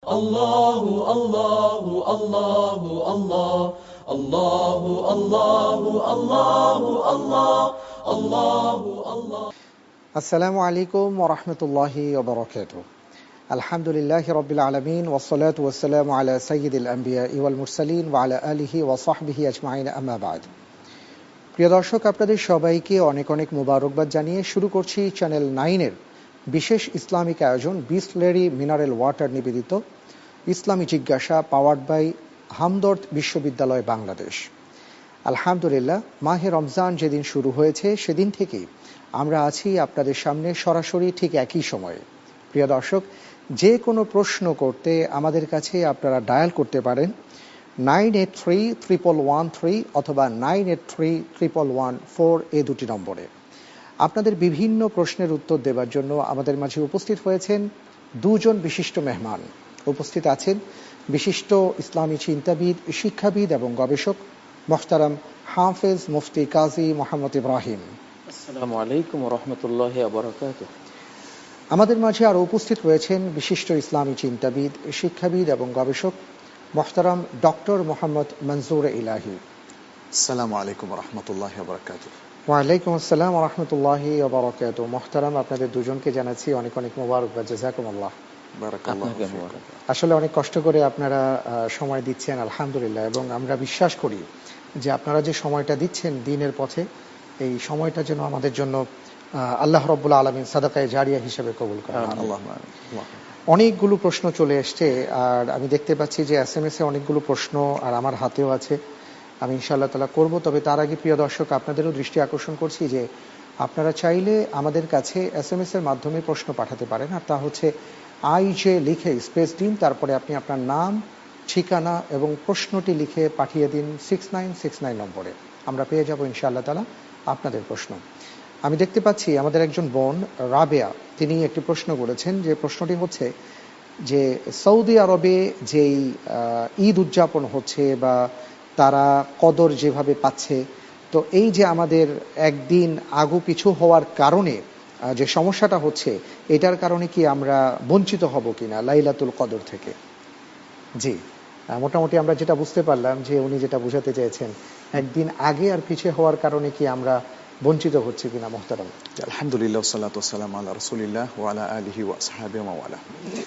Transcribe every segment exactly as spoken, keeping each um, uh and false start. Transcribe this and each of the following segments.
Allahu Allahu Allahu Allah Allahu Allahu Allahu Allah Allahu Allah. Assalamu alaikum wa rahmatullahi wa barakatuh. Alhamdulillahi rabbil alamin wassalatu wassalamu ala sayyidil anbiya'i wal mursalin wa ala alihi wa sahbihi ajma'in, amma ba'd. প্রিয় দর্শক, আপনাদের সবাইকে অনেক অনেক মোবারকবাদ জানিয়ে শুরু করছি চ্যানেল নাইনের বিশেষ ইসলামিক আয়োজন বিসলেরি মিনারেল ওয়াটার নিবেদিত ইসলামী জিজ্ঞাসা, পাওয়ার্ড বাই হামদর্দ বিশ্ববিদ্যালয় বাংলাদেশ। আলহামদুলিল্লাহ, মাহে রমজান যেদিন শুরু হয়েছে সেদিন থেকেই আমরা আছি আপনাদের সামনে সরাসরি ঠিক একই সময়ে। প্রিয় দর্শক, যে কোনো প্রশ্ন করতে আমাদের কাছে আপনারা ডায়াল করতে পারেন nine eight three triple one three অথবা nine eight three triple one four এই দুটি নম্বরে। আপনাদের বিভিন্ন প্রশ্নের উত্তর দেওয়ার জন্য আমাদের মাঝে উপস্থিত হয়েছেন দুজন বিশিষ্ট মেহমান। উপস্থিত আছেন বিশিষ্ট ইসলামী চিন্তাবিদ, শিক্ষাবিদ এবং গবেষক মোহতারাম হাফেজ মুফতি কাজী মোহাম্মদ ইব্রাহিম। আসসালামু আলাইকুম ওয়া রাহমাতুল্লাহি ওয়া বারাকাতুহু। আমাদের মাঝে আরও উপস্থিত রয়েছেন বিশিষ্ট ইসলামী চিন্তাবিদ, শিক্ষাবিদ এবং গবেষক মোহতারাম ডক্টর মোহাম্মদ মনজুর ইলাহি। আসসালামু আলাইকুম ওয়া রাহমাতুল্লাহি ওয়া বারাকাতুহু। ওয়ালাইকুম আসসালাম ওয়া রাহমাতুল্লাহি ওয়া বারাকাতুহু। মোহতারাম, আপনাদের দুজনকে জানাচ্ছি অনেক অনেক মোবারকবাদ। জাযাকুমুল্লাহ। আসলে অনেক কষ্ট করে আপনারা সময় দিচ্ছেন, আলহামদুলিল্লাহ, এবং আমরা বিশ্বাস করি যে আপনারা যে সময়টা দিচ্ছেন দ্বীনের পথে, এই সময়টা যেন আমাদের জন্য আল্লাহ রাব্বুল আলামিন সাদাকায়ে জারিয়া হিসেবে কবুল করেন। অনেকগুলো প্রশ্ন চলে এসছে, আর আমি দেখতে পাচ্ছি যে এস এম এস এ অনেকগুলো প্রশ্ন আর আমার হাতেও আছে। আমি ইনশাআল্লাহ তাআলা করব। তবে তার আগে প্রিয় দর্শক, আপনাদেরও দৃষ্টি আকর্ষণ করছি যে আপনারা চাইলে আমাদের কাছে এস এম এস এর মাধ্যমে প্রশ্ন পাঠাতে পারেন, আর তা হচ্ছে আই জে লিখে স্পেস দিন, তারপরে আপনি আপনার নাম, ঠিকানা এবং প্রশ্নটি লিখে পাঠিয়ে দিন সিক্স নাইন সিক্স নাইন নম্বরে। আমরা পেয়ে যাব ইনশাআল্লাহ তাআলা আপনাদের প্রশ্ন। আমি দেখতে পাচ্ছি আমাদের একজন বোন রাবেয়া, তিনি একটি প্রশ্ন করেছেন। যে প্রশ্নটি হচ্ছে যে সৌদি আরবে যেই ঈদ উদযাপন হচ্ছে বা তারা কদর যেভাবে পাচ্ছে, তো এই যে আমাদের একদিন আগু পিছু হওয়ার কারণে যে সমস্যাটা হচ্ছে, এটার কারণে কি আমরা বঞ্চিত হব কিনা লাইলাতুল কদর থেকে? জি, মোটামুটি আমরা যেটা বুঝতে পারলাম যে উনি যেটা বুঝাতে চেয়েছেন, একদিন আগে আর পিছে হওয়ার কারণে কি আমরা বঞ্চিত হচ্ছে কিনা। মোহতারাম। আলহামদুলিল্লাহ, সাল্লাতু ওয়াসসালামু আলা রাসূলিল্লাহ ওয়া আলা আলিহি ওয়া আসহাবিহি ওয়া ওয়ালা।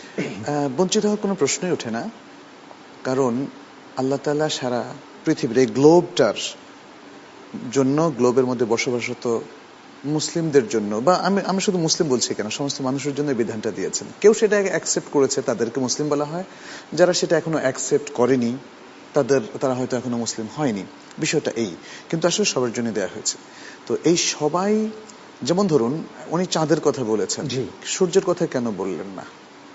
বঞ্চিত হওয়ার কোনো প্রশ্নই ওঠে না, কারণ আল্লাহ তাআলা সারা পৃথিবীর এই গ্লোবটার জন্য, গ্লোবের মধ্যে বসবাসরত মুসলিমদের জন্য, বা আমি আমি শুধু মুসলিম বলছি কেন, সমস্ত মানুষের জন্য বিধানটা দিয়েছেন। কেউ সেটা অ্যাকসেপ্ট করেছে, তাদেরকে মুসলিম বলা হয়। যারা সেটা এখনো অ্যাকসেপ্ট করেনি, তাদের তারা হয়তো এখনো মুসলিম হয়নি। বিষয়টা এই, কিন্তু আসলে সবার জন্য দেয়া হয়েছে। তো এই সবাই, যেমন ধরুন উনি চাঁদের কথা বলেছেন, সূর্যের কথা কেন বললেন না?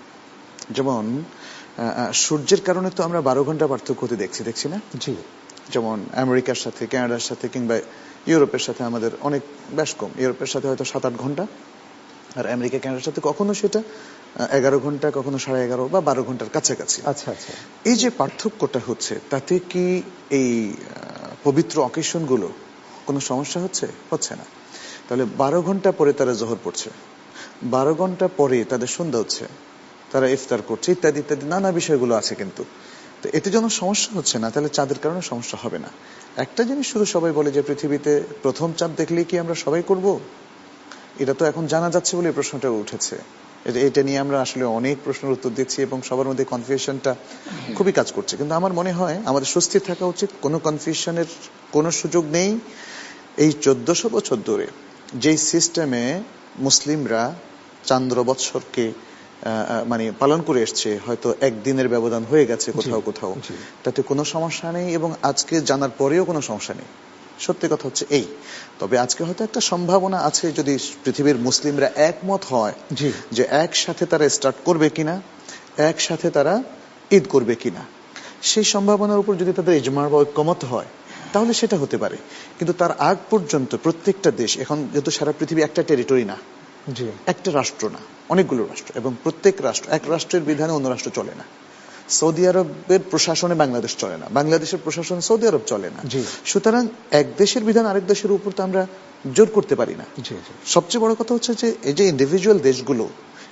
যেমন সূর্যের কারণে তো আমরা বারো ঘন্টা পার্থক্য হতে দেখছি দেখছি না? জি। যেমন আমেরিকার সাথে, কানাডার সাথে কিংবা ইউরোপের সাথে আমাদের অনেক বেশ কম। ইউরোপের সাথে হয়তো সাত আট ঘন্টা, আর আমেরিকা কানাডার সাথে কখনো সেটা এগারো ঘন্টা, কখনো সাড়ে এগারো বা বারো ঘন্টার কাছাকাছি। আচ্ছা আচ্ছা। এই যে পার্থক্যটা হচ্ছে, তাতে কি এই পবিত্র অকেশন গুলো কোনো সমস্যা হচ্ছে? হচ্ছে না। তাহলে বারো ঘন্টা পরে তারা জোহর পড়ছে, বারো ঘন্টা পরে তাদের সন্ধ্যা হচ্ছে, তারা ইফতার করছে, ইত্যাদি ইত্যাদি নানা বিষয়গুলো আছে। কিন্তু তো এতে যেন সমস্যা হচ্ছে না, তাহলে চাঁদের কারণে সমস্যা হবে না। একটা জিনিস শুধু সবাই বলে যে পৃথিবীতে প্রথম চাঁদ দেখলে কি আমরা সবাই করব? এটা তো এখন জানা যাচ্ছে বলে এই প্রশ্নটা উঠেছে। এটা নিয়ে আমরা আসলে অনেক প্রশ্নের উত্তর দিচ্ছি এবং সবার মধ্যে কনফিউশনটা খুবই কাজ করছে। কিন্তু আমার মনে হয় আমাদের সুস্থির থাকা উচিত, কোনো কনফিউশনের কোনো সুযোগ নেই। এই চোদ্দশো বছর ধরে যেই সিস্টেমে মুসলিমরা চান্দ্র বৎসরকে মানে পালন করে এসছে, হয়তো একদিনের ব্যবধান হয়ে গেছে কোথাও কোথাও, তাতে কোনো সমস্যা নেই এবং আজকে জানার পরেও কোনো সমস্যা নেই। সত্যি কথা হচ্ছে এই। তবে আজকে হয়তো একটা সম্ভাবনা আছে, যদি পৃথিবীর মুসলিমরা একমত হয় যে একসাথে তারা স্টার্ট করবে কিনা, একসাথে তারা ঈদ করবে কিনা, সেই সম্ভাবনার উপর যদি তাদের ইজমা বা ঐক্যমত হয়, তাহলে সেটা হতে পারে। কিন্তু তার আগ পর্যন্ত প্রত্যেকটা দেশ, এখন যেহেতু সারা পৃথিবী একটা টেরিটরি না, একটা রাষ্ট্র না, অনেকগুলো রাষ্ট্র, এবং প্রত্যেক রাষ্ট্র, এক রাষ্ট্রের বিধানে অন্য রাষ্ট্র চলে না। সৌদি আরবের প্রশাসনে বাংলাদেশ চলে না, বাংলাদেশের প্রশাসনে সৌদি আরব চলে না। সুতরাং এক দেশের বিধান আরেক দেশের উপর তো আমরা জোর করতে পারি না। সবচেয়ে বড় কথা হচ্ছে যে এই যে ইন্ডিভিজুয়াল দেশগুলো,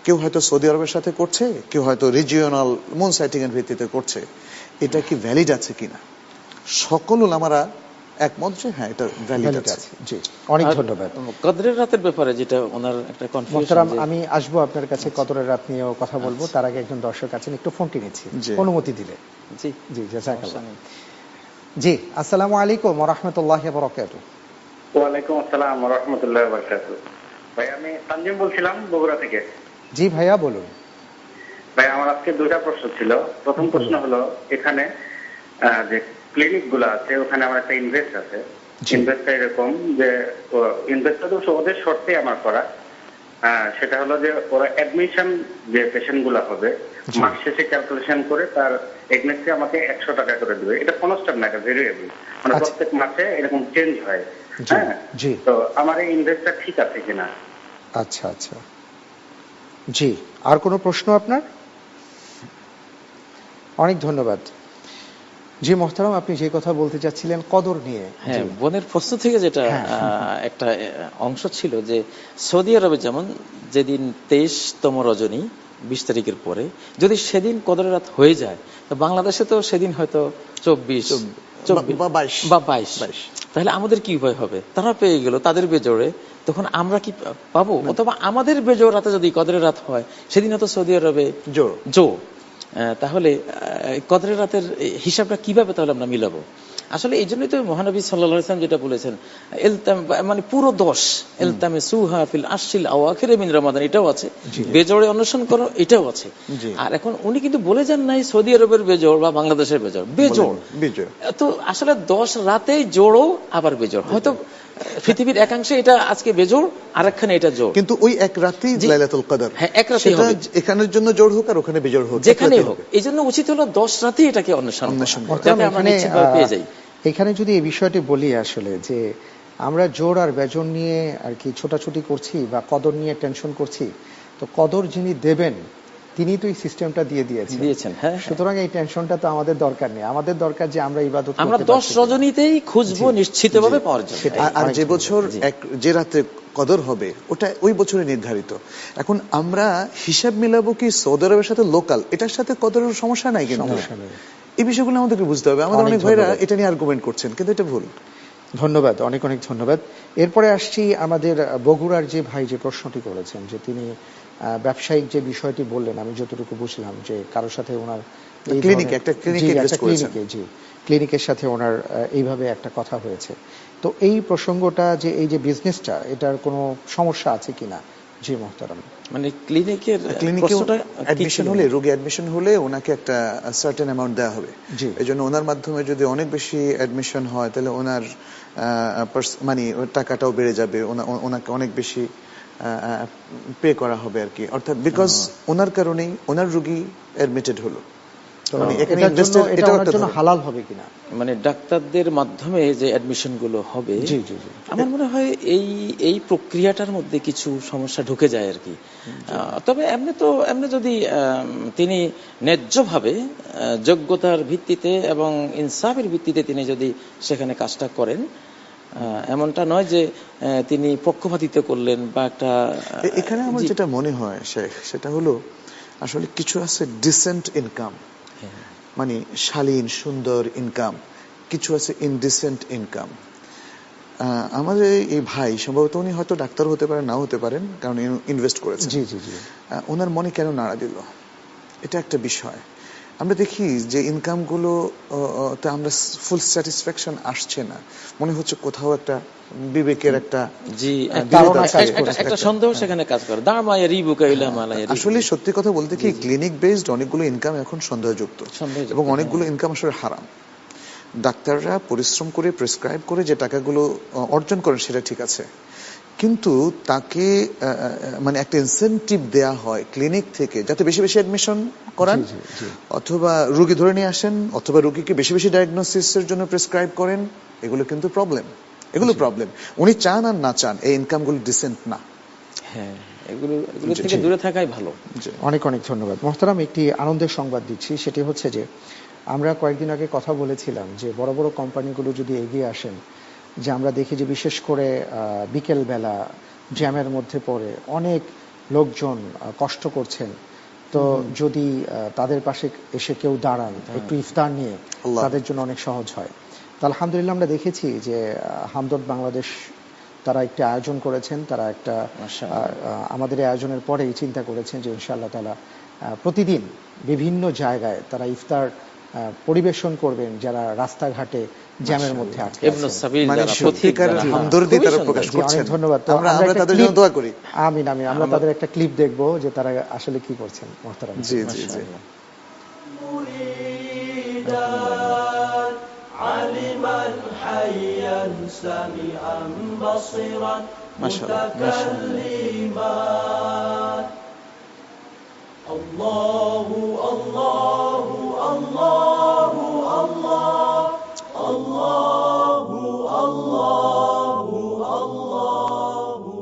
কেউ হয়তো সৌদি আরবের সাথে করছে, কেউ হয়তো রিজিওনাল মুন সাইটিং এর ভিত্তিতে করছে, এটা কি ভ্যালিড আছে কিনা? সকল উলামারা একমত যে হ্যাঁ এটা ভ্যালিড আছে। জি, অনেক ধন্যবাদ। কদরের রাতের ব্যাপারে যেটা ওনার একটা কনফিউশন, আমি আসবো আপনার কাছে কদরের রাত নিয়েও কথা বলবো, তার আগে একজন দর্শক আছেন, একটু ফোনটি নিচ্ছি অনুমতি দিলে। জি জি, জাযাকাল্লাহ। জি, আসসালামু আলাইকুম ওয়া রাহমাতুল্লাহি ওয়া বারাকাতুহু। ওয়া আলাইকুম আসসালাম ওয়া রাহমাতুল্লাহি ওয়া বারাকাতুহু। ভাই আমি তানজিম বলছিলাম বগুড়া থেকে। জি ভাইয়া বলুন। ভাই আমার আজকে দুইটা প্রশ্ন ছিল। প্রথম প্রশ্ন হলো, এখানে যে ক্লিনিক গুলো আছে ওখানে আমার একটা ইনভেস্ট আছে। ইনভেস্টটা এরকম যে ইনভেস্টটা তো ওদের শর্তে আমার করা, সেটা হলো যে ওরা অ্যাডমিশন যে পেশেন্ট গুলো হবে মাস শেষে ক্যালকুলেশন করে তার এগনেস্টে আমাকে একশো টাকা করে দেবে। এটা কনস্ট্যান্ট না, এটা ভেরিয়েবল, মানে প্রত্যেক মাসে এরকম চেঞ্জ হয়। হ্যাঁ, তো আমার এই ইনভেস্টটা ঠিক আছে কিনা? আচ্ছা আচ্ছা, জি। আর কোনো প্রশ্ন আপনার? অনেক ধন্যবাদ। জি মোহতারাম, আপনি যে কথা বলতে চাচ্ছিলেন কদর নিয়ে। হ্যাঁ, বোনের প্রশ্ন থেকে যেটা একটা অংশ ছিল যে সৌদি আরবে যেমন যেদিন তেইশতম রজনী বিশ তারিখের পরে যদি সেদিন কদরের রাত হয়ে যায়, তো বাংলাদেশে তো সেদিন হয়তো চব্বিশ বা বাইশ, তাহলে আমাদের কি উপায় হবে? তারা পেয়ে গেল তাদের বেজোড়ে, তখন আমরা কি পাবো? অথবা আমাদের বেজোড় রাতে যদি কদরের রাত হয় সেদিন হয়তো সৌদি আরবে জো জো তাহলে কদরের রাতের হিসাবটা কিভাবে তাহলে আমরা মিলাবো? আসলে এই জন্যই তো মহানবী সাল্লাল্লাহু আলাইহি ওয়াসাল্লাম যেটা বলেছেন, এলতাম মানে পুরো দশ এলতামে সুহা ফিল আশরিল আওয়াখির মিন রমাদান, এটাও আছে, বেজোড়ে অন্বেষণ করো, এটাও আছে। আর এখন উনি কিন্তু বলে যান নাই সৌদি আরবের বেজোড় বা বাংলাদেশের বেজোড়, বেজোড়। তো আসলে দশ রাতেই জোড়ও আবার বেজোড়, হয়তো পৃথিবীর একাংশে এটা আজকে বেজোড়, আরেকখানে এটা জোড়, কিন্তু ওই এক রাতেই লাইলাতুল কদর। হ্যাঁ, এক রাতেই হবে, এখানের জন্য জোড় হোক আর ওখানে বেজোড় হোক, যেখানেই হোক। এই জন্য উচিত হলো দশ রাতেই এটাকে অন্বেষণ যাতে আমরা নিশ্চিতভাবে পেয়ে যাই। এখানে যদি এই বিষয়টি বলি, আসলে যে আমরা জোড় আর বেজোড় নিয়ে আর কি ছোটাছুটি করছি বা কদর নিয়ে টেনশন করছি, তো কদর যিনি দেবেন তিনি তো এই সিস্টেমটা দিয়ে দিয়েছেন দিয়েছেন হ্যাঁ, সুতরাং এই টেনশনটা তো আমাদের দরকার নেই। আমাদের দরকার যে আমরা ইবাদত আমরা দশ রজনীতেই খুঁজবো নিশ্চিতভাবে পাওয়ার জন্য। আর যে বছর এক যে রাতে কদর হবে ওটা ওই বছরে নির্ধারিত। এখন আমরা হিসাব মিলাবো কি সৌদি আরবের সাথে লোকাল, এটার সাথে কদরের সমস্যা নাই, কিন্তু এই বিষয়গুলো আমাদেরকে বুঝতে হবে। আমাদের অনেক ভাইরা এটা নিয়ে আর্গুমেন্ট করছেন, কিন্তু এটা ভুল। ধন্যবাদ, অনেক অনেক ধন্যবাদ। এরপরে আসছি আমাদের বগুড়ার যে ভাই যে প্রশ্নটি করেছেন, যে তিনি ব্যবসায়িক যে বিষয়টি বললেন, আমি যতটুকু বুঝলাম যে কারোর সাথে ওনার ক্লিনিকে একটা ক্লিনিকে জি ক্লিনিকের সাথে ওনার এইভাবে একটা কথা হয়েছে। তো এই প্রসঙ্গটা যে এই যে বিজনেসটা, এটার কোনো সমস্যা আছে কিনা? জি মোহতারাম, মানে ক্লিনিকের ক্লিনিকে অ্যাডমিশন হলে, রোগী অ্যাডমিশন হলে ওনাকে একটা সার্টেন অ্যামাউন্ট দেওয়া হবে। এই জন্য ওনার মাধ্যমে যদি অনেক বেশি অ্যাডমিশন হয় তাহলে ওনার মানে টাকাটাও বেড়ে যাবে, ওনাকে অনেক বেশি পে করা হবে আর কি। অর্থাৎ বিকজ ওনার কারণেই ওনার রোগী অ্যাডমিটেড হলো, হালাল হবে কিনা, মানে ডাক্তারদের মাধ্যমে যে অ্যাডমিশন গুলো হবে, আমার মনে হয় এই এই প্রক্রিয়াটার মধ্যে কিছু সমস্যা ঢুকে যায় আর কি। তবে এমনি তো এমনি যদি তিনি ন্যায্যভাবে যোগ্যতার ভিত্তিতে এবং ইনসাফের ভিত্তিতে তিনি যদি সেখানে কাজটা করেন, এমনটা নয় যে তিনি পক্ষপাতিত্ব করলেন বা একটা। এখানে আমার যেটা মনে হয় শেখ, সেটা হলো আসলে কিছু আছে ডিসেন্ট ইনকাম, মানে শালীন সুন্দর ইনকাম, কিছু আছে ইনডিসেন্ট ইনকাম। আমাদের এই ভাই সম্ভবত উনি হয়তো ডাক্তার হতে পারেন, নাও হতে পারেন, কারণ ইনভেস্ট করেছেন। জি জি জি ওনার মনে কেন নাড়া দিল, এটা একটা বিষয়। আমরা দেখি যে ইনকাম গুলো তে আমরা ফুল স্যাটিসফ্যাকশন আসছে না, মনে হচ্ছে কোথাও একটা বিবেকের একটা জি একটা সন্দেহ সেখানে কাজ করে। আসলে সত্যি কথা বলতে কি, ক্লিনিক বেসড অনেকগুলো ইনকাম এখন সন্দেহযুক্ত, এবং অনেকগুলো ইনকাম আসলে হারাম। ডাক্তাররা পরিশ্রম করে প্রেসক্রাইব করে যে টাকাগুলো অর্জন করেন সেটা ঠিক আছে, কিন্তু তাকে মানে একটা ইনসেনটিভ দেয়া হয় ক্লিনিক থেকে যাতে বেশি বেশি অ্যাডমিশন করান, অথবা রোগী ধরে নিয়ে আসেন, অথবা রোগীকে বেশি বেশি ডায়াগনোসিসের জন্য প্রেসক্রাইব করেন। এগুলো কিন্তু প্রবলেম, এগুলো প্রবলেম। উনি চান আর না চান এই ইনকামগুলো ডিসেন্ট না। হ্যাঁ, এগুলো এগুলো থেকে দূরে থাকাই ভালো। অনেক অনেক ধন্যবাদ মোহতারাম। একটি আনন্দের সংবাদ দিচ্ছি, সেটি হচ্ছে যে আমরা কয়েকদিন আগে কথা বলেছিলাম যে বড় বড় কোম্পানিগুলো যদি এগিয়ে আসেন, যে আমরা দেখি যে বিশেষ করে বিকেল বেলা জ্যামের মধ্যে পড়ে অনেক লোকজন কষ্ট করছেন, তো যদি তাদের পাশে এসে কেউ দাঁড়ান একটু ইফতার নিয়ে, তাদের জন্য অনেক সহজ হয়। তো আলহামদুলিল্লাহ আমরা দেখেছি যে হামদর্দ বাংলাদেশ তারা একটা আয়োজন করেছেন, তারা একটা আমাদের আয়োজনের পরেই চিন্তা করেছেন যে ইনশাআল্লাহ তাআলা প্রতিদিন বিভিন্ন জায়গায় তারা ইফতার পরিবেশন করবেন যারা রাস্তাঘাটে জ্যামের মধ্যে আটকে আছেন। মানে সত্যিকার হামদর্দি তারা প্রকাশ করছেন। অনেক ধন্যবাদ। আমরা আমরা তাদের জন্য দোয়া করি। আমিন আমিন। আমরা তাদের একটা ক্লিপ দেখব যে তারা আসলে কি করছেন। মুহতারাম জি জি জি। আলিমান হাইয়ান সামিআন বাসিরান মুতাকাল্লিমান আল্লাহু আল্লাহু আল্লাহু আল্লাহ আল্লাহু আল্লাহু আল্লাহু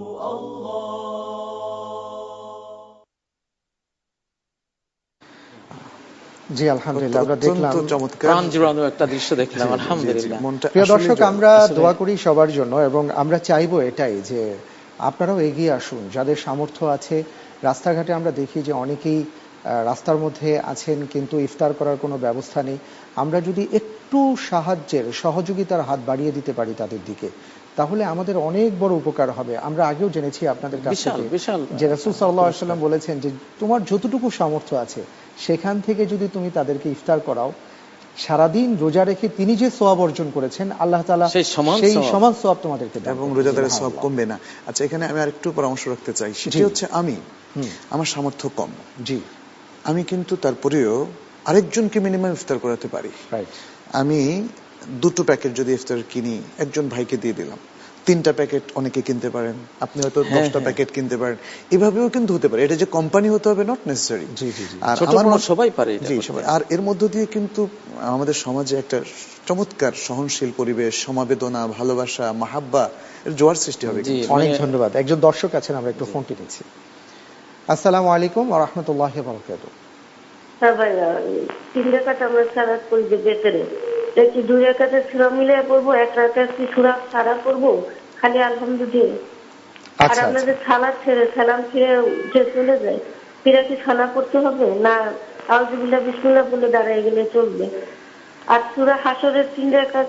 আল্লাহ। জি আলহামদুলিল্লাহ আমরা দেখলাম প্রাণ জুড়ানো একটা দৃশ্য দেখলাম আলহামদুলিল্লাহ। প্রিয় দর্শক আমরা দোয়া করি সবার জন্য এবং আমরা চাইবো এটাই যে আপনারাও এগিয়ে আসুন, যাদের সামর্থ্য আছে। রাস্তাঘাটে আমরা দেখি যে অনেকেই রাস্তার মধ্যে আছেন কিন্তু ইফতার করার কোনো ব্যবস্থা নেই। আমরা যদি একটু সাহায্যের সহযোগিতার হাত বাড়িয়ে দিতে পারি তাদের দিকে, তাহলে আমাদের অনেক বড় উপকার হবে। আমরা আগেও জেনেছি আপনাদের কাছ থেকে যে রাসূল সাল্লাল্লাহু আলাইহি ওয়াসাল্লাম বলেছেন যে তোমার যতটুকু সামর্থ্য আছে সেখান থেকে যদি তুমি তাদেরকে ইফতার করাও, সারাদিন রোজা রেখে তিনি যে সওয়াব অর্জন করেছেন আল্লাহ তাআলা সেই সমান সওয়াব তোমাদেরকে দেন এবং রোজাদারের সওয়াব কমবে না। আচ্ছা, এখানে আমি আরেকটু পরামর্শ রাখতে চাই, সেটা হচ্ছে আমি আমার সামর্থ্য কম, জি আমি কিন্তু তারপরেও আরেকজনকে মিনিমাম ইফতার করাতে পারি। আমি দুটো প্যাকেট যদি ইফতার কিনি, একজন ভাইকে দিয়ে দিলাম, তিনটা প্যাকেট অনেকে কিনতে পারেন, আপনি হয়তো দশটা প্যাকেট কিনতে পারেন, এভাবেও কিন্তু হতে পারে। এটা যে কোম্পানি হতে হবে নট নেসেসারি, আর সবাই পারে। আর এর মধ্য দিয়ে কিন্তু আমাদের সমাজে একটা চমৎকার সহনশীল পরিবেশ, সমবেদনা, ভালোবাসা, মাহাব্বা এর জোয়ার সৃষ্টি হবে। অনেক ধন্যবাদ। একজন দর্শক আছেন, আমরা একটু ফোনটি নিচ্ছি। আসসালামু আলাইকুম ওয়া রাহমাতুল্লাহি ওয়া বারাকাতুহু। হ্যাঁ ভাই, তিন রাকাত আমরা সালাত পড়ি যে ভেতরে, দেখি দুই রাকাতে সূরা মিলিয়ে পড়বো, এক রাকাত কি সূরা সারা পড়বো খালি আলহামদুলিল্লাহ। আর আপনাদের সালাত ছেড়ে সালাম ছেড়ে যে চলে যায়, ফিরে কি সালা পড়তে হবে না আউযুবিল্লাহ বিসমিল্লাহ বলে দাঁড়ায় গেলে চলবে? আর সূরা হাসরের তিন রাকাত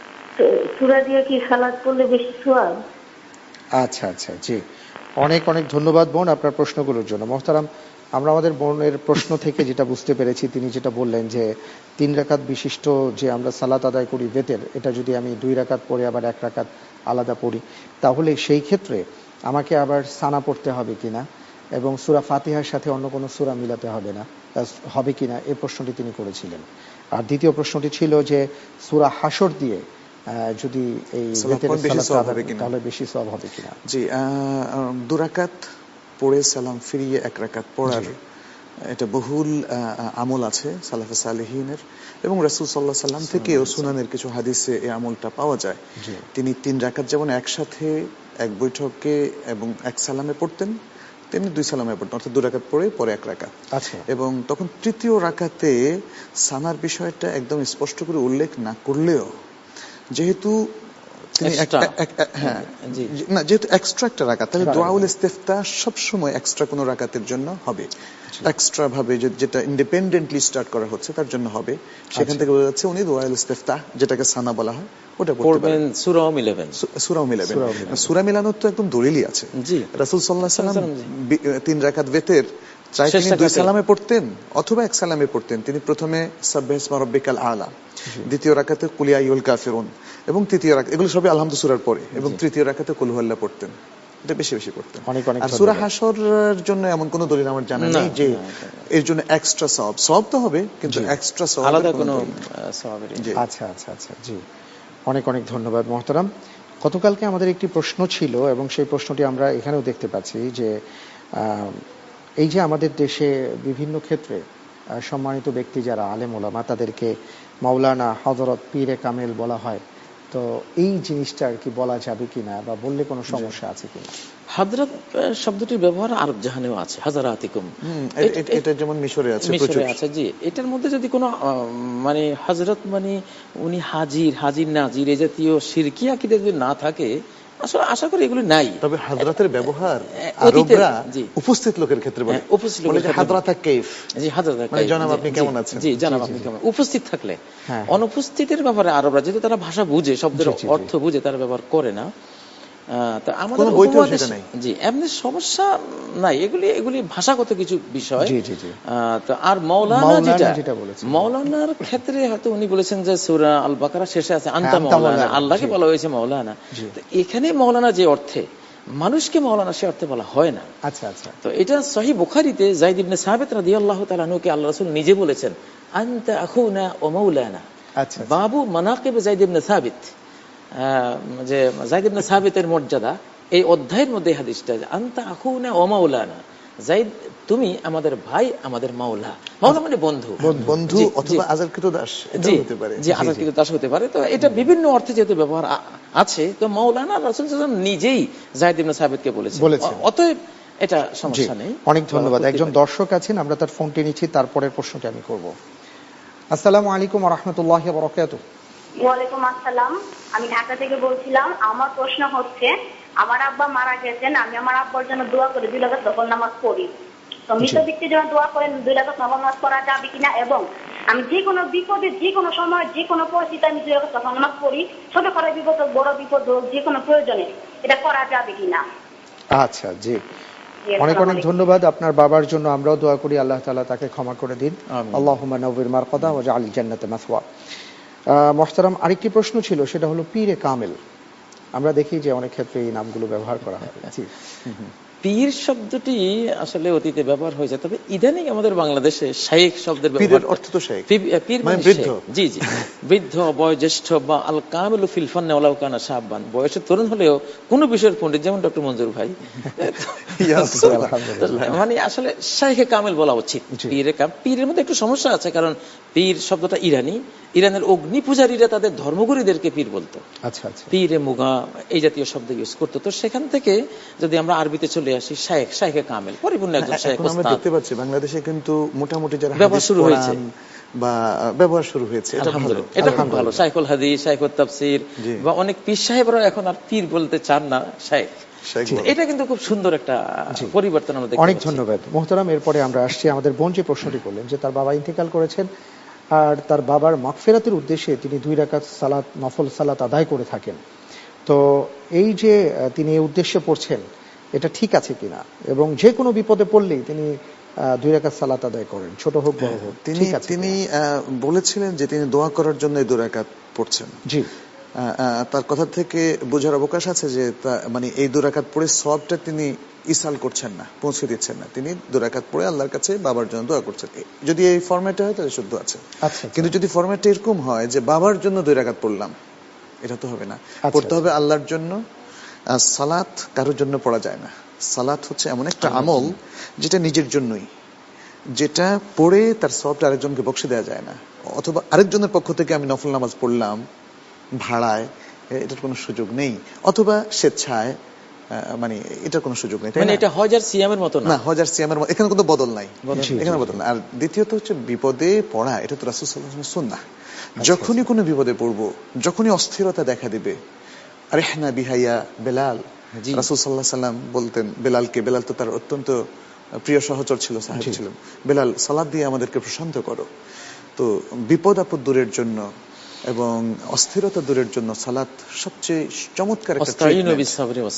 সূরা দিয়ে কি সালাত পড়লে বেশি সওয়াব? আচ্ছা আচ্ছা, জি অনেক অনেক ধন্যবাদ বোন আপনার প্রশ্নগুলোর জন্য। মোহতারাম, আমরা আমাদের বোনের প্রশ্ন থেকে যেটা বুঝতে পেরেছি, তিনি যেটা বললেন যে তিন রাকাত বিশিষ্ট যে আমরা সালাত আদায় করি বেতের, এটা যদি আমি দুই রাকাত পড়ে আবার এক রাকাত আলাদা পড়ি, তাহলে সেই ক্ষেত্রে আমাকে আবার সানা পড়তে হবে কিনা এবং সূরা ফাতিহার সাথে অন্য কোনো সূরা মিলাতে হবে না হবে কিনা, এই প্রশ্নটি তিনি করেছিলেন। আর দ্বিতীয় প্রশ্নটি ছিল যে সূরা হাসর দিয়ে যদি এই তাহলে বেশি সওয়াব হবে কিনা। জি, দু রাকাত পড়ে সালাম ফিরিয়ে এক রাকাত পড়ার এটা বহুল আমল আছে সালাফে সালেহিনের, এবং রাসূল সাল্লাল্লাহু আলাইহি ওয়াসাল্লাম থেকেও সুনানের কিছু হাদিসে এই আমলটা পাওয়া যায়। তিনি তিন রাকাত যেমন একসাথে এক বৈঠকে এবং এক সালামে পড়তেন, তেমনি দুই সালামে পড়তেন, অর্থাৎ দু রাকাত পড়ে পরে এক রাকাত। আচ্ছা, এবং তখন তৃতীয় রাকাতে সানার বিষয়টা একদম স্পষ্ট করে উল্লেখ না করলেও, যেহেতু তিনি হ্যাঁ না যেহেতু এক্সট্রা একটা রাকাত, তাহলে দুআউল ইস্তিফতাহ সবসময় এক্সট্রা কোনো রাকাতের জন্য হবে, এক্সট্রা ভাবে যেটা ইন্ডিপেন্ডেন্টলি স্টার্ট করা হচ্ছে তার জন্য হবে। সেখান থেকে বোঝা যাচ্ছে উনি দুআউল ইস্তিফতাহ যেটাকে সানা বলা হয় ওটা পড়বেন। সূরাও মিলাবেন, সূরাও মিলাবেন। সূরা মিলানোর তো একদম দলিলই আছে। রাসূল সাল্লাল্লাহু আলাইহি ওয়াসাল্লাম তিন রাকাত বেতের চাই তিনি দুই সালামে পড়তেন অথবা এক সালামে পড়তেন। তিনি প্রথমে সাব্বিহ ইসমা রাব্বিকাল আলা, দ্বিতীয় রাকাতে কুল ইয়া আইয়ুহাল কাফিরুন, এবং তৃতীয় রাকাত এগুলো সবই আলহামদু সূরার পরে, এবং তৃতীয় রাকাতে কুল হুয়াল্লাহ পড়তেন। এটা বেশি বেশি পড়তেন। আর সূরা হাসরের জন্য এমন কোনো দলিল আমার জানা নেই যে এর জন্য এক্সট্রা সওয়াব সওয়াব তো হবে, কিন্তু এক্সট্রা সওয়াব আলাদা কোনো সওয়াবের। আচ্ছা আচ্ছা আচ্ছা, জি অনেক অনেক ধন্যবাদ মোহতারাম। গতকালকে আমাদের একটি প্রশ্ন ছিল এবং সেই প্রশ্নটি আমরা এখানেও দেখতে পাচ্ছি যে এই যে আমাদের দেশে বিভিন্ন ক্ষেত্রে সম্মানিত ব্যক্তি যারা আলেম ওলামা তাদেরকে মাওলানা, হযরত, পীরে কামেল বলা হয়, তো এই জিনিসটা আর কি বলা যাবে কিনা বা বললে কোনো সমস্যা আছে কিনা? হযরত শব্দটির ব্যবহার আরব জাহানেও আছে, হাজারাতিকুম, এটা যেমন মিশরে আছে, মিশরে আছে। জি, এটার মধ্যে যদি কোনো মানে হযরত মানে উনি হাজির হাজির নাজির এই জাতীয় শিরকি আকীদা যদি না থাকে, আসলে আশা করি এগুলি নাই। তবে হাজরাতের ব্যবহার আরবরা উপস্থিত লোকের ক্ষেত্রে বলে, উপস্থিত লোকের হাজরাতা কাইফ, জি হাজরাতা কাইফ, জনাব আপনি কেমন আছেন, জি জনাব আপনি কেমন। উপস্থিত থাকলে, অনুপস্থিতির ব্যাপারে আরবরা যেহেতু তারা ভাষা বুঝে, শব্দের অর্থ বুঝে, তারা ব্যবহার করে না। আমাদের জি এমনি সমস্যা নাই, এগুলি এগুলি ভাষাগত কিছু বিষয়। আর মৌলানা যেটা মৌলানার ক্ষেত্রে হয়তো উনি বলেছেন যে সূরা আল বাকারা শেষে আছে আনতা মৌলানা, আল্লাহকে বলা হয়েছে মৌলানা। তো এখানে মৌলানা যে অর্থে, মানুষকে মৌলানা সে অর্থে বলা হয় না। আচ্ছা আচ্ছা। তো এটা সহিহ বুখারীতে যায়েদ ইবনে সাবিত রাদিয়াল্লাহু তাআলা আনহুকে আল্লাহ রাসূল নিজে বলেছেন আনতা আখুনা ওয়া মাওলানা। আচ্ছা। বাবু মানাকিব যায়েদ ইবনে সাবিত, যে যায়েদ ইবনে সাবিতের মর্যাদা, এই অধ্যায়ের মধ্যে হাদিসটা আনতা আখুনা ওয়া মাওলানা, যায়েদ তুমি আমাদের ভাই, আমাদের মাওলা। মাওলা মানে বন্ধু, বন্ধু অথবা আযারকৃত দাস, এটা হতে পারে। জি আযারকৃত দাস হতে পারে। তো এটা বিভিন্ন অর্থে যেহেতু ব্যবহার আছে, তো মাওলানা রাসূল সাল্লাল্লাহু আলাইহি ওয়াসাল্লাম নিজেই যায়েদ ইবনে সাবিতকে বলেছেন, অতএব এটা সমস্যা নেই। অনেক ধন্যবাদ। একজন দর্শক আছেন, আমরা তার ফোনটি নিচ্ছি, তারপরের প্রশ্নটি আমি করব। আসসালামু আলাইকুম ওয়া রাহমাতুল্লাহি ওয়া বারাকাতুহু। ওয়ালাইকুম আসসালাম, আমি ঢাকা থেকে বলছিলাম। আমার প্রশ্ন হচ্ছে, আমার আব্বা মারা গেছেন, আমি আমার আব্বার জন্য দোয়া করি, দুই রাকাত নফল নামাজ পড়ি। তো মৃত ব্যক্তির জন্য দোয়া করেন, দুই রাকাত নফল নামাজ পড়া যাবে কিনা, এবং আমি যে কোনো বিপদে, যে কোনো সময়, যে কোনো পরিস্থিতি আমি দুই রাকাত নফল নামাজ পড়ি, ছোট খাটো বিপদ হোক, বড় বিপদ হোক, যে কোনো প্রয়োজনে এটা করা যাবে কিনা? আচ্ছা, জি অনেক অনেক ধন্যবাদ। আপনার বাবার জন্য আমরাও দোয়া করি, আল্লাহ তাআলা তাকে ক্ষমা করে দিন। আল্লাহুম্মা নাওবির মারকাদা ওয়াজআল জান্নাতা মাসওয়া। মুহতারাম, আরেকটি প্রশ্ন ছিল, সেটা হলো পীরে কামেল। আমরা দেখি যে অনেক ক্ষেত্রে এই নামগুলো ব্যবহার করা হয়। পীর শব্দটি আসলে অতীতে ব্যবহার হয়েছে, তবে ইদানিং আমাদের বাংলাদেশে শাইখ শব্দের ব্যবহার, অর্থ তো শাইখ, পীর মানে বৃদ্ধ। জি জি, বৃদ্ধ, বয়োজ্যেষ্ঠ বা আল কামিলু ফিল ফান্নি ওয়ালাউ কানা শাবান, বয়সে তরুণ হলেও কোন বিষয়ের পণ্ডিত, যেমন ডক্টর মঞ্জুর ভাই, মানে আসলে শাইখে কামেল বলা উচিত। পীরে কামেল, পীরের মধ্যে একটু সমস্যা আছে, কারণ পীর শব্দটা ইরানি, ইরানের অগ্নি পূজারীরা তাদের ধর্মগুরুদেরকে পীর বলতো। আচ্ছা আচ্ছা, পীরে মুগা এই জাতীয় শব্দ ইউজ করতো। তো সেখান থেকে যদি আমরা আরবিতে চলে আসি, শাইখ, শাইখে কামেল, পরিপূর্ণ একজন শাইখ। আমরা দেখতে পাচ্ছি বাংলাদেশে কিন্তু মোটামুটি যারা ব্যবহার শুরু হয়েছে বা ব্যবহার শুরু হয়েছে, এটা ভালো, এটা খুব ভালো। শাইখুল হাদিস, শাইখুত তাফসীর, বা অনেক পীর সাহেবরা এখন আর পীর বলতে চান না, শাইখ। এটা কিন্তু খুব সুন্দর একটা পরিবর্তন আমরা দেখতে পাচ্ছি। অনেক ধন্যবাদ মুহতারাম। এরপরে আমরা আসছি, আমাদের বোন যে প্রশ্নটি করলেন যে তার বাবা ইন্তেকাল করেছেন, আর তার বাবার মাগফিরাতের উদ্দেশ্যে তিনি দুই রাকাত সালাত, নফল সালাত আদায় করে থাকেন। তো এই যে তিনি এই উদ্দেশ্যে পড়ছেন, এটা ঠিক আছে কিনা, এবং যে কোনো বিপদে পড়লেই তিনি দুই রাকাত সালাত আদায় করেন, ছোট হোক বড় হোক, তিনি তিনি বলেছিলেন যে তিনি দোয়া করার জন্য এই দুই রাকাত পড়ছেন। জি, তার কথা থেকে বোঝার অবকাশ আছে যে মানে এই দুই রাকাত পড়ে সওয়াবটা তিনি ইসাল করছেন না, পৌঁছে দিচ্ছেন না, তিনি দুই রাকাত পড়ে আল্লাহর কাছে বাবার জন্য দোয়া করছেন। যদি এই ফরম্যাটে হয় তাহলে শুদ্ধ আছে। কিন্তু যদি ফরম্যাটে এরকম হয় যে বাবার জন্য দুই রাকাত পড়লাম, এটা তো হবে না। পড়তে হবে আল্লাহর জন্য। সালাত কারোর জন্য পড়া যায় না। সালাত হচ্ছে এমন একটা আমল যেটা নিজের জন্যই, যেটা পড়ে তার সওয়াবটা আরেকজনকে বকশে দেওয়া যায় না। অথবা আরেকজনের পক্ষ থেকে আমি নফল নামাজ পড়লাম ভাড়ায়, এটার কোনো সুযোগ নেই। অথবা স্বেচ্ছায়, মানে এটার কোনো সুযোগ নেই। মানে এটা হজ আর সিয়ামের মতো না, হজ আর সিয়ামের মতো, এখানে কোনো বদল নাই, এখানে বদল নাই। আর দ্বিতীয়ত হচ্ছে বিপদে পড়া, এটা তো রাসূল সাল্লাল্লাহু আলাইহি ওয়াসাল্লামের সুন্নাহ। যখনই কোনো বিপদে পড়বো, যখনই অস্থিরতা দেখা দিবে, আরিহনা বিহাইয়া বেলাল, রাসূল সাল্লাল্লাহু আলাইহি ওয়াসাল্লাম বলতেন বেলালকে, বেলাল তো তার অত্যন্ত প্রিয় সহচর ছিল, সাহাবী ছিলেন, বেলাল সালাত দিয়ে আমাদেরকে প্রশান্ত করো। তো বিপদ আপদ দূরের জন্য এবং অস্থিরতা দূরের জন্য সালাত সবচেয়ে চমৎকার একটা ট্রিটমেন্ট।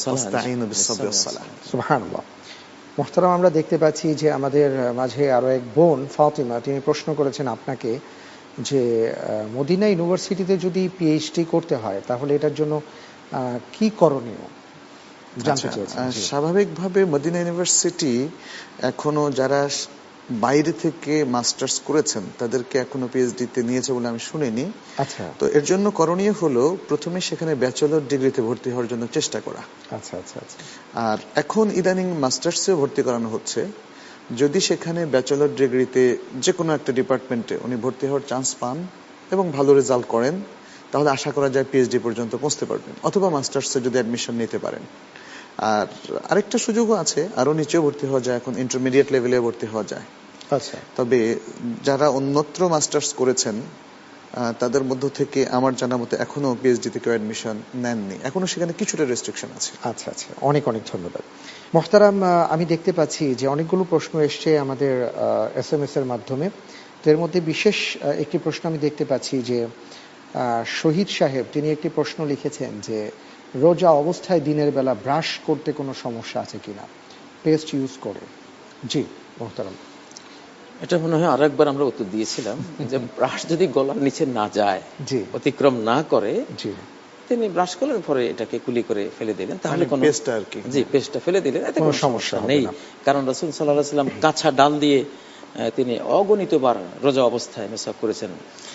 সুবহানাল্লাহ। মুহতারাম, আমরা দেখতে পাচ্ছি যে আমাদের মাঝে আরো এক বোন ফাতিমা, তিনি প্রশ্ন করেছেন আপনাকে যে মদিনা ইউনিভার্সিটিতে যদি পিএইচডি করতে হয় তাহলে এটার জন্য কি করণীয় জানতে চেয়েছেন। স্বাভাবিকভাবে মদিনা ইউনিভার্সিটি এখনো যারা বাইরে থেকে মাস্টার্স করেছেন তাদেরকে এখনো পিএইচডি তে নিয়েছে বলে আমি শুনিনি। আচ্ছা, তো এর জন্য করণীয় হলো প্রথমে সেখানে ব্যাচেলর ডিগ্রিতে ভর্তি হওয়ার জন্য চেষ্টা করা। আচ্ছা আচ্ছা আচ্ছা। আর এখন ইদানিং মাস্টার্সে ভর্তি করানো হচ্ছে। যদি সেখানে ব্যাচেলর ডিগ্রিতে যে কোনো একটা ডিপার্টমেন্টে উনি ভর্তি হওয়ার চান্স পান এবং ভালো রেজাল্ট করেন, তাহলে আশা করা যায় পিএইচডি পর্যন্ত পৌঁছতে পারবেন। অথবা মাস্টার্সে যদি অ্যাডমিশন নিতে পারেন। আর আরেকটা সুযোগও আছে, আরো নিচেও ভর্তি হওয়া যায়, এখন ইন্টারমিডিয়েট লেভেলে ভর্তি হওয়া যায়। আচ্ছা, তবে যারা অন্যত্র মাস্টার্স করেছেন তাদের মধ্য থেকে আমার জানা মতে এখনো পিএইচডি তে কেউ অ্যাডমিশন নেননি, এখনো সেখানে কিছুটা রেস্ট্রিকশন আছে। আচ্ছা আচ্ছা, অনেক অনেক ধন্যবাদ মোহতারাম। আমি দেখতে পাচ্ছি যে অনেকগুলো প্রশ্ন এসছে আমাদের এস এম এস এর মাধ্যমে। এর মধ্যে বিশেষ একটি প্রশ্ন আমি দেখতে পাচ্ছি যে শহীদ সাহেব তিনি একটি প্রশ্ন লিখেছেন যে রোজা অবস্থায় দিনের বেলা ব্রাশ করতে কোনো সমস্যা আছে কিনা পেস্ট ইউজ করে। জি মোহতারাম, এটা মনে হয় আরো একবার আমরা উত্তর দিয়েছিলাম যে ব্রাশ যদি গলার নিচে না যায়, জি অতিক্রম না করে, জি তিনি ব্রাশ করলেন পরে এটাকে কুলি করে ফেলে দিলেন, তাহলে কোনো পেস্টটা আর কি, জি পেস্টটা ফেলে দিলেন, এতে কোনো সমস্যা নেই। কারণ রাসূল সাল্লাল্লাহু আলাইহি ওয়াসাল্লাম কাঁচা ডাল দিয়ে তিনি অগণিতবার রোজা অবস্থায় মেসাক করেছেন।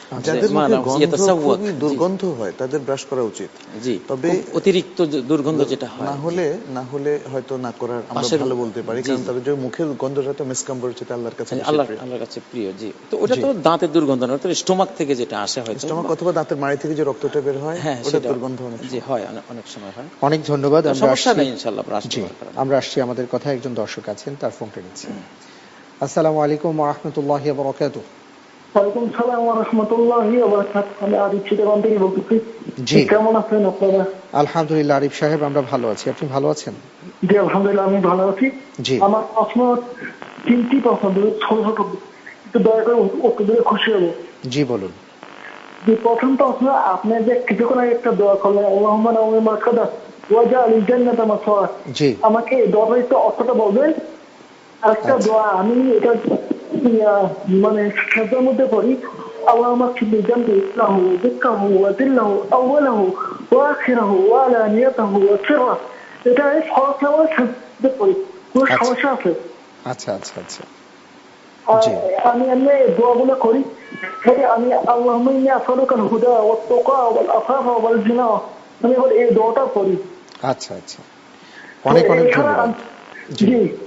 দুর্গন্ধ হয় তাদের ব্রাশ করা উচিত, জি, তবে অতিরিক্ত দুর্গন্ধ যেটা হয় না হলে না হলে হয়তো না করার আমরা ভালো বলতে পারি, কারণ তাদের যে মুখের গন্ধটা তো মিসকম্পোজিট আল্লাহর কাছে আল্লাহ আল্লাহর কাছে প্রিয়। জি, তো ওটা তো দাঁতের দুর্গন্ধ না, তো স্টোমাক থেকে যেটা আসে হয়তো স্টোমাক অথবা দাঁতের মাড়ি থেকে যে রক্তটা বের হয় ওটা দুর্গন্ধ অনেক জি হয়, অনেক সময় হয়। অনেক ধন্যবাদ। সমস্যা নেই ইনশাআল্লাহ ব্রাশ করার। আমরা আসছি আমাদের কথা একজন দর্শক আছেন, তার ফোনটা নিচ্ছি। আসসালামু আলাইকুম ওয়া রাহমাতুল্লাহি ওয়া বারাকাতুহু। ওয়ালাইকুম সালাম ওয়া রাহমাতুল্লাহি ওয়া বারাকাতুহু। আমি আরিফ চিটাগাং থেকে বলতেছি। জি, কেমন আছেন আপনারা? আলহামদুলিল্লাহ আরিফ সাহেব, আমরা ভালো আছি, আপনি ভালো আছেন? জি আলহামদুলিল্লাহ আমি ভালো আছি। জি, আমার প্রশ্ন তিনটি প্রশ্ন, ছোট ছোট, একটু দয়া করে উত্তর দিলে খুশি হব। জি বলুন। যে প্রথম প্রশ্ন, আপনি যে কিছুক্ষণ আগে একটা দোয়া করলেন আল্লাহুম্মা নাওমি মারকাদা ওয়া জাআলিল জান্নাতা মাসওয়া, জি আমাকে এই দোয়ার একটু অর্থটা বলবেন। আরেকটা দোয়া আমি এটা মানে শব্দের মধ্যে পড়ি, আল্লাহুম্মা ফিল জামবি ইসলাহু দিক্কাহু ওয়া দিল্লাহু আউওয়ালাহু ওয়া আখিরাহু ওয়া আলানিয়াতাহু ওয়া সিররা, এটা ফরজ নামাজ শব্দে পড়ি, কোনো সমস্যা আছে? আচ্ছা আচ্ছা আচ্ছা, আমি এমনি দোয়াগুলো করি। আমি আল্লাহুম্মা ইন্নী আসআলুকাল হুদা ওয়াত তাকা ওয়াল আফাফা ওয়াল জিনা, আমি এই দোয়াটা পড়ি। আচ্ছা আচ্ছা, অনেক অনেক ধন্যবাদ। জি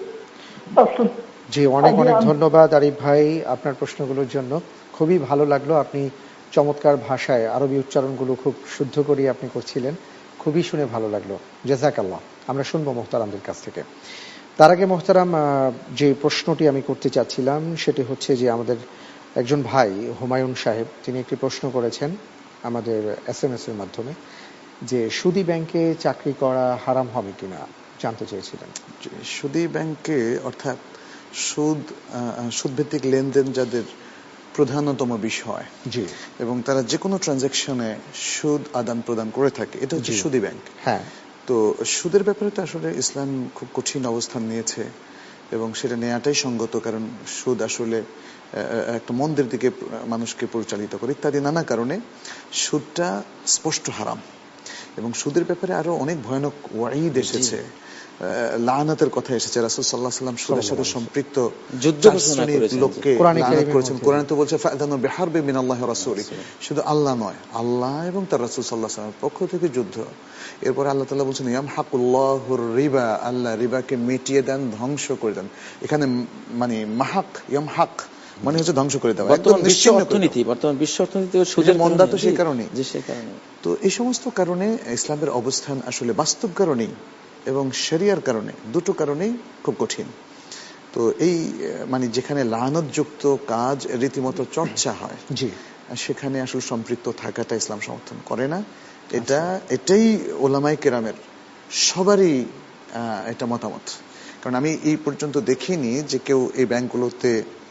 জি অনেক অনেক ধন্যবাদ আরিফ ভাই আপনার প্রশ্নগুলোর জন্য। খুবই ভালো লাগলো, আপনি চমৎকার ভাষায় আরবি উচ্চারণগুলো খুব শুদ্ধ করে আপনি করছিলেন, খুবই শুনে ভালো লাগলো, জাযাকাল্লাহ। আমরা শুনবো মোহতারামদের কাছ থেকে। তার আগে মোহতারাম, যে প্রশ্নটি আমি করতে চাচ্ছিলাম সেটি হচ্ছে যে আমাদের একজন ভাই হুমায়ুন সাহেব তিনি একটি প্রশ্ন করেছেন আমাদের এস এম এস এর মাধ্যমে যে সুদী ব্যাংকে চাকরি করা হারাম হবে কিনা জানতে চেয়েছিলেন। সুদী ব্যাংকে অর্থাৎ সুদ সুদভিত্তিক লেনদেন যাদের প্রধানতম বিষয়, জি, এবং তারা যে কোনো ট্রানজাকশনে সুদ আদান প্রদান করে থাকে, এটা হচ্ছে সুদী ব্যাংক। হ্যাঁ, তো সুদের ব্যাপারে তো আসলে ইসলাম খুব কঠিন অবস্থান নিয়েছে এবং সেটা নেওয়াটাই সঙ্গত, কারণ সুদ আসলে একটা মন্দের দিকে মানুষকে পরিচালিত করে ইত্যাদি নানা কারণে সুদটা স্পষ্ট হারাম। এবং সুদের ব্যাপারে আরো অনেক ভয়ানক ওয়াঈদ এসেছে, লাআনাতের কথা এসেছে। রাসূল সাল্লাল্লাহু আলাইহি ওয়াসাল্লাম সুদের সাথে সম্পৃক্ত যুদ্ধ ঘোষণা করেছেন, লোককে লাআনাত করেছেন। কোরআনে তো বলছে ফাআযানু বিহারবি মিনাল্লাহি ওয়া রাসূলিহি, শুধু আল্লাহ নয়, আল্লাহ এবং তার রাসূল সাল্লাল্লাহু আলাইহি ওয়াসাল্লামের পক্ষ থেকে যুদ্ধ। এরপর আল্লাহ তাআলা বলছেন ইয়ামহাকুল্লাহুর রিবা, আল্লাহ রিবাকে মিটিয়ে দেন, ধ্বংস করে দেন। এখানে মানে মাহাক ইয়ামহাক মানে হচ্ছে ধ্বংস করে দেওয়া। বর্তমান বিশ্ব অর্থনীতি বর্তমান বিশ্ব অর্থনীতি সুদের মন্দা তো সেই কারণে। তো এই সমস্ত কারণে ইসলামের অবস্থান আসলে বাস্তব কারণেই এবং শরিয়ার কারণে, দুটো কারণেই খুব কঠিন। তো এই মানে যেখানে লাআনতযুক্ত কাজ রীতিমতো চর্চা হয়, জি, সেখানে আসলে সম্পৃক্ত থাকাটা ইসলাম সমর্থন করে না। এটা এটাই ওলামায়ে কেরামের সবারই এটা মতামত। কারণ আমি এই পর্যন্ত দেখিনি যে কেউ এই ব্যাংকগুলোতে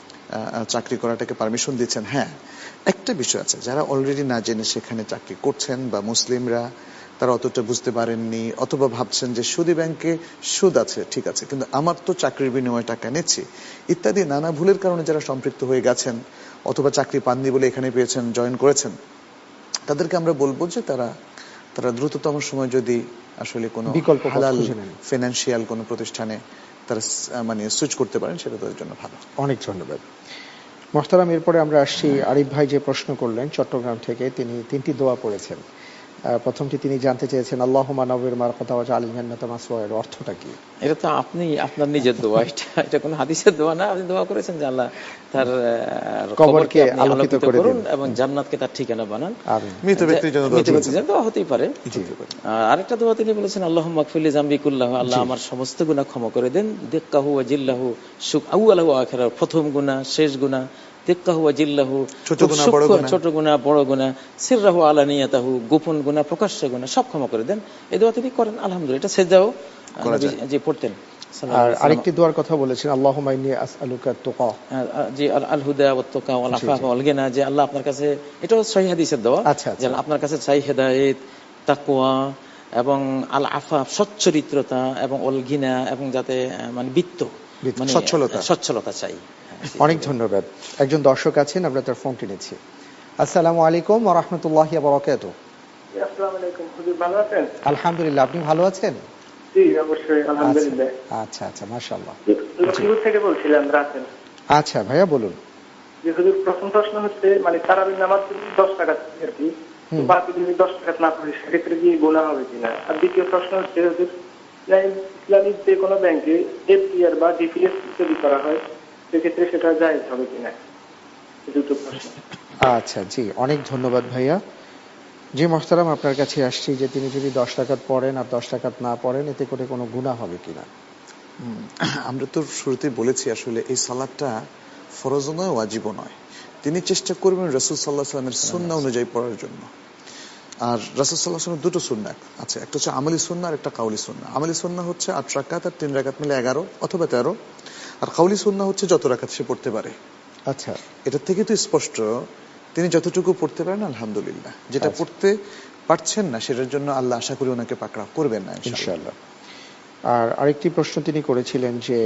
চাকরি করাটাকে পারমিশন দিচ্ছেন। হ্যাঁ, একটা বিষয় আছে, যারা অলরেডি না জেনে সেখানে চাকরি করছেন বা মুসলিমরা তারা অতটা বুঝতে পারেননি অথবা ভাবছেন যে সুদী ব্যাংকে সুদ আছে, ঠিক আছে, কিন্তু আমার তো চাকরির বিনিময়ে টাকা নিচ্ছি ইত্যাদি নানা ভুলের কারণে যারা সম্পৃক্ত হয়ে গেছেন অথবা চাকরি পাননি বলে এখানে পেয়েছেন, জয়েন করেছেন, তাদেরকে আমরা বলবো যে তারা তারা দ্রুততম সময় যদি আসলে কোনো হালাল ফিনান্সিয়াল কোনো প্রতিষ্ঠানে তারা মানে সুইচ করতে পারেন সেটা তাদের জন্য ভালো। অনেক ধন্যবাদ মোহতারাম। এরপরে আমরা আসছি আরিফ ভাই যে প্রশ্ন করলেন চট্টগ্রাম থেকে, তিনি তিনটি দোয়া পড়েছেন। প্রথমটি তিনি জানতে চেয়েছেন আল্লাহুম্মা নাওয়ির মারকাদা ওয়া জাআলিল জান্নাতা মাসওয়া, এর অর্থটা কি? এটা তো আপনি আপনার নিজের দোয়া, এটা এটা কোনো হাদিসের দোয়া না। আপনি দোয়া করেছেন যে আল্লাহ তার কবরকে আলোকিত করুন এবং জান্নাতকে তার ঠিকানা বানান। আমিন। মৃত ব্যক্তির জন্য দোয়া হতেই পারে। আরেকটা দোয়া তিনি বলেছেন আল্লাহুম্মা গফিরলি যামবি কুল্লাহু, আল্লাহ আমার সমস্ত গুনাহ ক্ষমা করে দেন, দিক্কাহু ওয়া জিল্লাহু, সুক আউয়ালহু ওয়া আখিরাহু, প্রথম গুনাহ শেষ গুনাহ তিক্কাহু ওয়া জিল্লাহু, ছোট গুনাহ বড় গুনাহ, সিররাহু আলানিয়াতাহু, গোপন গুনাহ প্রকাশ্য গুনাহ সব ক্ষমা করে দেন। এই দোয়া তিনি করেন আলহামদুলিল্লাহ। এটা সেজদাও যে পড়তেন। আর আরেকটি দোয়ার কথা বলেছেন, আল্লাহুম্মা ইন্নী আসআলুকা আত-তুকা, জি আল হুদা ওয়াত তুকা ওয়াল আফাফা ওয়াল গিনা, যে আল্লাহ আপনার কাছে, এটাও সহিহ হাদিসের দোয়া, যে আপনার কাছে চাই হেদায়েত, তাকওয়া এবং আল আফাফ সচ্চরিত্রতা এবং ওয়াল গিনা এবং যাতে মানে বিত্ত মানে সচ্ছলতা সচ্ছলতা চাই। অনেক ধন্যবাদ। একজন দর্শক আছেন, আমরা তার ফোন কিনেছি। আসসালামু আলাইকুম ওয়া রাহমাতুল্লাহি ওয়া বারাকাতুহু। আসসালামু আলাইকুম, হুজুর ভালো আছেন? আলহামদুলিল্লাহ, আপনি ভালো আছেন? জি অবশ্যই আলহামদুলিল্লাহ। আচ্ছা আচ্ছা মাশাআল্লাহ। লক্ষ্মীপুর থেকে বলছিলাম, রাসেল। আচ্ছা ভাইয়া বলুন। যে হুজুর প্রথম প্রশ্ন হচ্ছে মানে তারাবির নামাজ দশ টাকা আর কি, বাকি যদি দশ টাকা না পড়ে সেক্ষেত্রে কি গুনাহ হবে কিনা? আর দ্বিতীয় প্রশ্ন হচ্ছে হুজুর, ইসলামিক যে কোনো ব্যাংকে এফডিআর বা ডিপিএস যদি করা হয় সেক্ষেত্রে সেটা জায়েজ হবে কিনা? দুটো প্রশ্ন। আচ্ছা জি, অনেক ধন্যবাদ ভাইয়া। জি মোহতারাম, আপনার কাছে আসছি যে তিনি যদি দশ টাকাত পড়েন আর দশ টাকাত না পড়েন এতে করে কোনো গুনাহ হবে কিনা? আমরা তো শুরুতেই বলেছি আসলে এই সালাতটা ফরজ নয়, ওয়াজিবও নয়। তিনি চেষ্টা করবেন রাসূল সাল্লাল্লাহু আলাইহি ওয়াসাল্লামের সুন্নাহ অনুযায়ী পড়ার জন্য। আর রাসূল সাল্লাল্লাহু আলাইহি ওয়াসাল্লামের দুটো সুন্নাহ আছে, একটা হচ্ছে আমলি সুন্নাহ আর একটা কাউলি সুন্নাহ। আমলি সুন্নাহ হচ্ছে আট রাকাত আর তিন রাকাত মিলে এগারো অথবা তেরো, আর কাউলি সুন্নাহ হচ্ছে যত রাকাত সে পড়তে পারে। আচ্ছা, এটা থেকে তো স্পষ্ট তিনি যতটুকু পড়তে পারেন আলহামদুলিল্লাহ, যেটা পড়তে পারছেন না সেটার জন্য আল্লাহ আশা করি ওনাকে পাকড়াও করবেন না ইনশাআল্লাহ। আর আরেকটি প্রশ্ন তিনি করেছিলেন যে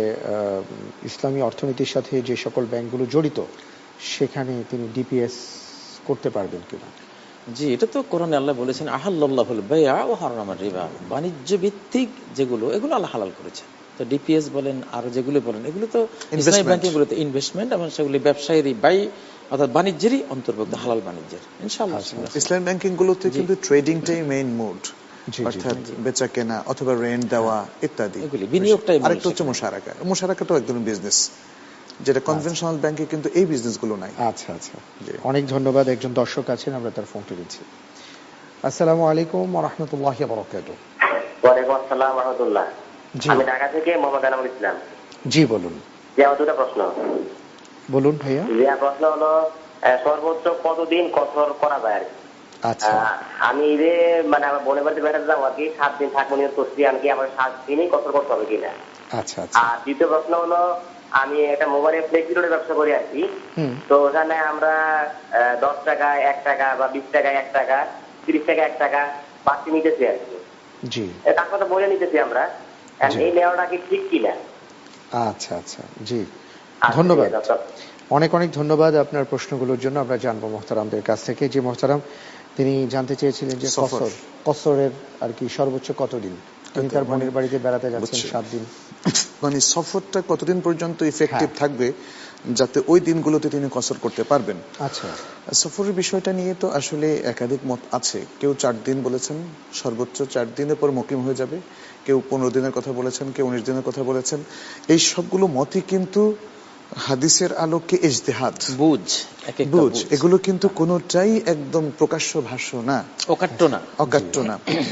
ইসলামী অর্থনীতির সাথে যে সকল ব্যাংকগুলো জড়িত সেখানে তিনি ডিপিএস করতে পারবেন কিনা? জি, এটা তো কোরআনে আল্লাহ বলেছেন আহাল্লাল্লাহুল বাইআ ওয়া হারামার রিবা, বাণিজ্য ভিত্তিক যেগুলো এগুলো আল্লাহ হালাল করেছেন। তো ডিপিএস বলেন আর যেগুলো বলেন এগুলো তো ইসলামী ব্যাংকিং গুলোতে ইনভেস্টমেন্ট এবং সেগুলি ব্যবসায়েরই বাই অর্থাৎ বাণিজ্যেরই অন্তর্ভুক্ত, হালাল বাণিজ্যের ইনশাআল্লাহ। ইসলামী ব্যাংকিং গুলোতে কিন্তু ট্রেডিংটাই মেইন মোড, অর্থাৎ বেচা কেনা অথবা রেন্ট দেওয়া ইত্যাদি, এগুলি বিনিয়োগটাই। আরেকটা হচ্ছে মুশারাকা, মুশারাকাটাও একদম বিজনেস, যেটা কনভেনশনাল ব্যাংকে কিন্তু এই বিজনেসগুলো নাই। আচ্ছা আচ্ছা, অনেক ধন্যবাদ। একজন দর্শক আছেন, আমরা তার ফোনটি দিচ্ছি। আসসালামু আলাইকুম ওয়া রাহমাতুল্লাহি ওয়া বারাকাতুহু। ওয়া আলাইকুম আসসালাম ওয়া রাহমাতুল্লাহ। আমি ঢাকা থেকে মোহাম্মদ আনামুল ইসলাম। জি বলুন। যে আমার দুটো প্রশ্ন। বলুন ভাইয়া। যে প্রশ্ন হলো সর্বোচ্চ কতদিন কসর করা যায়? আচ্ছা, আমি যে মানে আমার বোনের বাড়িতে বেড়াতে যাবো আর কি, সাত দিন থাকবো নিয়ে করছি, আমি কি আমার সাত দিনই কসর করতে হবে কিনা? আচ্ছা আচ্ছা। আর দ্বিতীয় প্রশ্ন হলো, আমি একটা মোবাইলের ফ্লেক্সি লোডের ব্যবসা করি আর কি, তো ওখানে আমরা দশ টাকা এক টাকা বা বিশ টাকা এক টাকা তিরিশ টাকা এক টাকা বাড়তি নিতেছি আর কি। জি, তার কথা বলে নিতেছি আমরা, এই নেওয়াটা কি ঠিক কিনা? আচ্ছা আচ্ছা, জি ধন্যবাদ, অনেক অনেক ধন্যবাদ আপনার প্রশ্নগুলোর জন্য। আমরা জানবো মোহতারামদের কাছ থেকে। যে মোহতারাম তিনি জানতে চেয়েছিলেন যে কসর কসরের আর কি সর্বোচ্চ কতদিন, তিনি তার বোনের বাড়িতে বেড়াতে যাচ্ছেন সাত দিন, মানে সফরটা কতদিন পর্যন্ত ইফেক্টিভ থাকবে যাতে ওই দিনগুলোতে তিনি কসর করতে পারবেন। আচ্ছা, সফরের বিষয়টা নিয়ে তো আসলে একাধিক মত আছে। কেউ চার দিন বলেছেন, সর্বোচ্চ চার দিনের পর মুকিম হয়ে যাবে, কেউ পনেরো দিনের কথা বলেছেন, কেউ উনিশ দিনের কথা বলেছেন। এই সবগুলো মতই কিন্তু হাদিসের আলোকে ইজতিহাদ, বুঝ বুঝ এগুলো কিন্তু কোনোটাই একদম প্রকাশ্য ভাষ্য না, অকাট্য না অকাট্য না।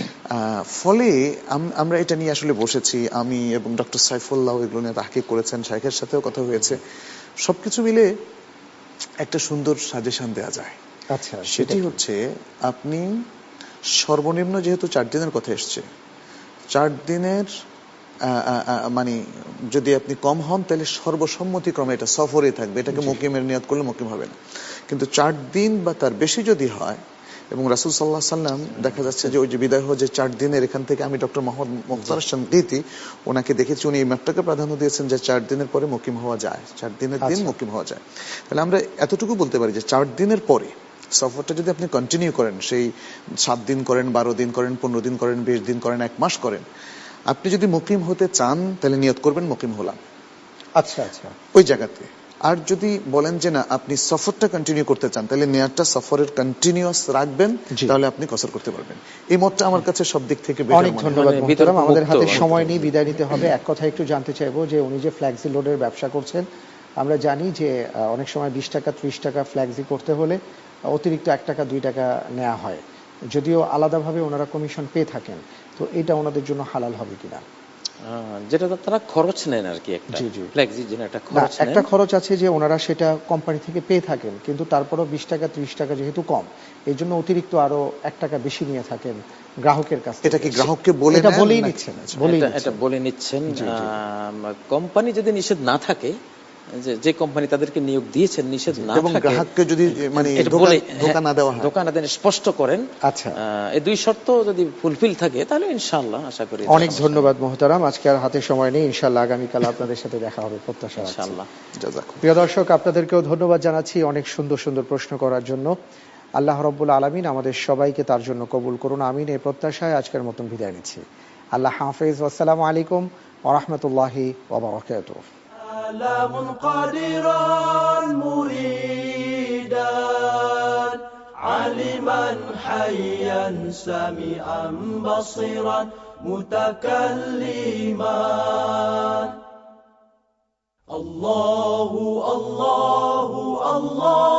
ফলে আমরা এটা নিয়ে আসলে বসেছি, আমি এবং ডক্টর সাইফুল্লাহ এগুলো নিয়ে তাহকিক করেছেন, শাইখের সাথেও কথা হয়েছে। সবকিছু মিলে একটা সুন্দর সাজেশন দেওয়া যায়। আচ্ছা, সেটি হচ্ছে আপনি সর্বনিম্ন যেহেতু চার দিনের কথা এসছে, চার দিনের মানে যদি আপনি কম হন তাহলে সর্বসম্মতিক্রমে এটা সফরে থাকবে, এটাকে মুকিমের নিয়ত করলে মুকিম হবে না। কিন্তু চার দিন বা তার বেশি যদি হয়, এবং রাসূল সাল্লাল্লাহু আলাইহি সাল্লাম দেখা যাচ্ছে যে ওই যে বিদায় হজে চার দিনের, এখান থেকে আমি ডক্টর মোহাম্মদ মুখতার শানকিতি ওনাকে দেখেছি, উনি এই ম্যাপটাকে প্রাধান্য দিয়েছেন যে চার দিনের পরে মুকিম হওয়া যায়, চার দিনের দিন মুকিম হওয়া যায়। তাহলে আমরা এতটুকু বলতে পারি যে চার দিনের পরে সফরটা যদি আপনি কন্টিনিউ করেন, সেই সাত দিন করেন, বারো দিন করেন, পনেরো দিন করেন, বিশ দিন করেন, এক মাস করেন, আপনি যদি মুকিম হতে চান তাহলে নিয়ত করবেন মুকিম হলাম। আচ্ছা আচ্ছা, ওই জায়গাতে। আর যদি বলেন যে না আপনি সফরটা কন্টিনিউ করতে চান, তাহলে নিয়তটা সফরের কন্টিনিউয়াস রাখবেন, তাহলে আপনি কসর করতে পারবেন। এই মতটা আমার কাছে সব দিক থেকে বেটার। অনেক ধন্যবাদ মোহতারাম, আমাদের হাতে সময় নেই, বিদায় নিতে হবে। এক কথা একটু জানতে চাইবো যে উনি যে ফ্ল্যাক্সি লোডের ব্যবসা করছেন, আমরা জানি যে অনেক সময় বিশ টাকা ত্রিশ টাকা ফ্ল্যাক্সি করতে হলে অতিরিক্ত এক টাকা দুই টাকা নেওয়া হয়, যদিও আলাদাভাবে ওনারা কমিশন পেয়ে থাকেন, তো এটা ওনাদের জন্য হালাল হবে কিনা? যেটা তারা খরচ নেন আর কি, একটা ফ্লেক্সির জন্য একটা খরচ নেন। একটা খরচ আছে যে ওনারা সেটা কোম্পানি থেকে পেয়ে থাকেন, কিন্তু তারপরও বিশ টাকা ত্রিশ টাকা যেহেতু কম, এই জন্য অতিরিক্ত আরো এক টাকা বেশি নিয়ে থাকেন গ্রাহকের কাছ থেকে। এটা কি গ্রাহককে বলে এটা বলেই নিচ্ছেন? এটা বলে নিচ্ছেন। কোম্পানি যদি নিষেধ না থাকে, যে কোম্পানি তাদেরকে নিয়োগ দিয়েছেন নিষেধ না থাকে, গ্রাহককে যদি মানে ধোঁকা না দেওয়া হয়, ধোঁকা না দেন স্পষ্ট করেন, আচ্ছা এই দুই শর্ত যদি ফুলফিল থাকে তাহলে ইনশাআল্লাহ আশা করি। অনেক ধন্যবাদ মোহতারাম, আজকে আর হাতে সময় নেই, ইনশাআল্লাহ আগামীকাল আপনাদের সাথে দেখা হবে প্রত্যাশা ইনশাআল্লাহ। প্রিয় দর্শক, আপনাদেরকেও ধন্যবাদ জানাচ্ছি অনেক সুন্দর সুন্দর প্রশ্ন করার জন্য। আল্লাহ রাব্বুল আলামিন আমাদের সবাইকে তার জন্য কবুল করুন, আমিন। এই প্রত্যাশায় আজকের মতন বিদায় নিচ্ছি। আল্লাহ হাফেজ, আসসালামু আলাইকুম ওয়া রাহমাতুল্লাহি ওয়া বারাকাতুহু। قادرا مريدا عالما حيا سميعا بصيرا متكلما. الله الله الله